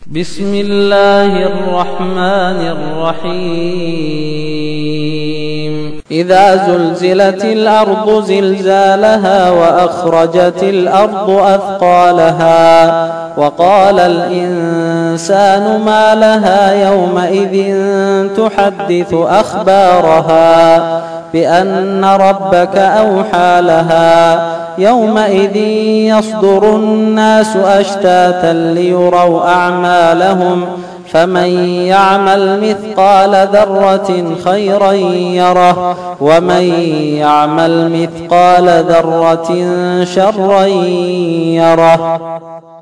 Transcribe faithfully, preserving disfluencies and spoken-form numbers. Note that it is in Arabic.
بسم الله الرحمن الرحيم إذا زلزلت الأرض زلزالها وأخرجت الأرض أثقالها وقال الإنسان ما لها يومئذ تحدث أخبارها بأن ربك أوحى لها يومئذ يصدر الناس أشتاتا ليروا أعمالهم فمن يعمل مثقال ذرة خيرا يره ومن يعمل مثقال ذرة شرا يره.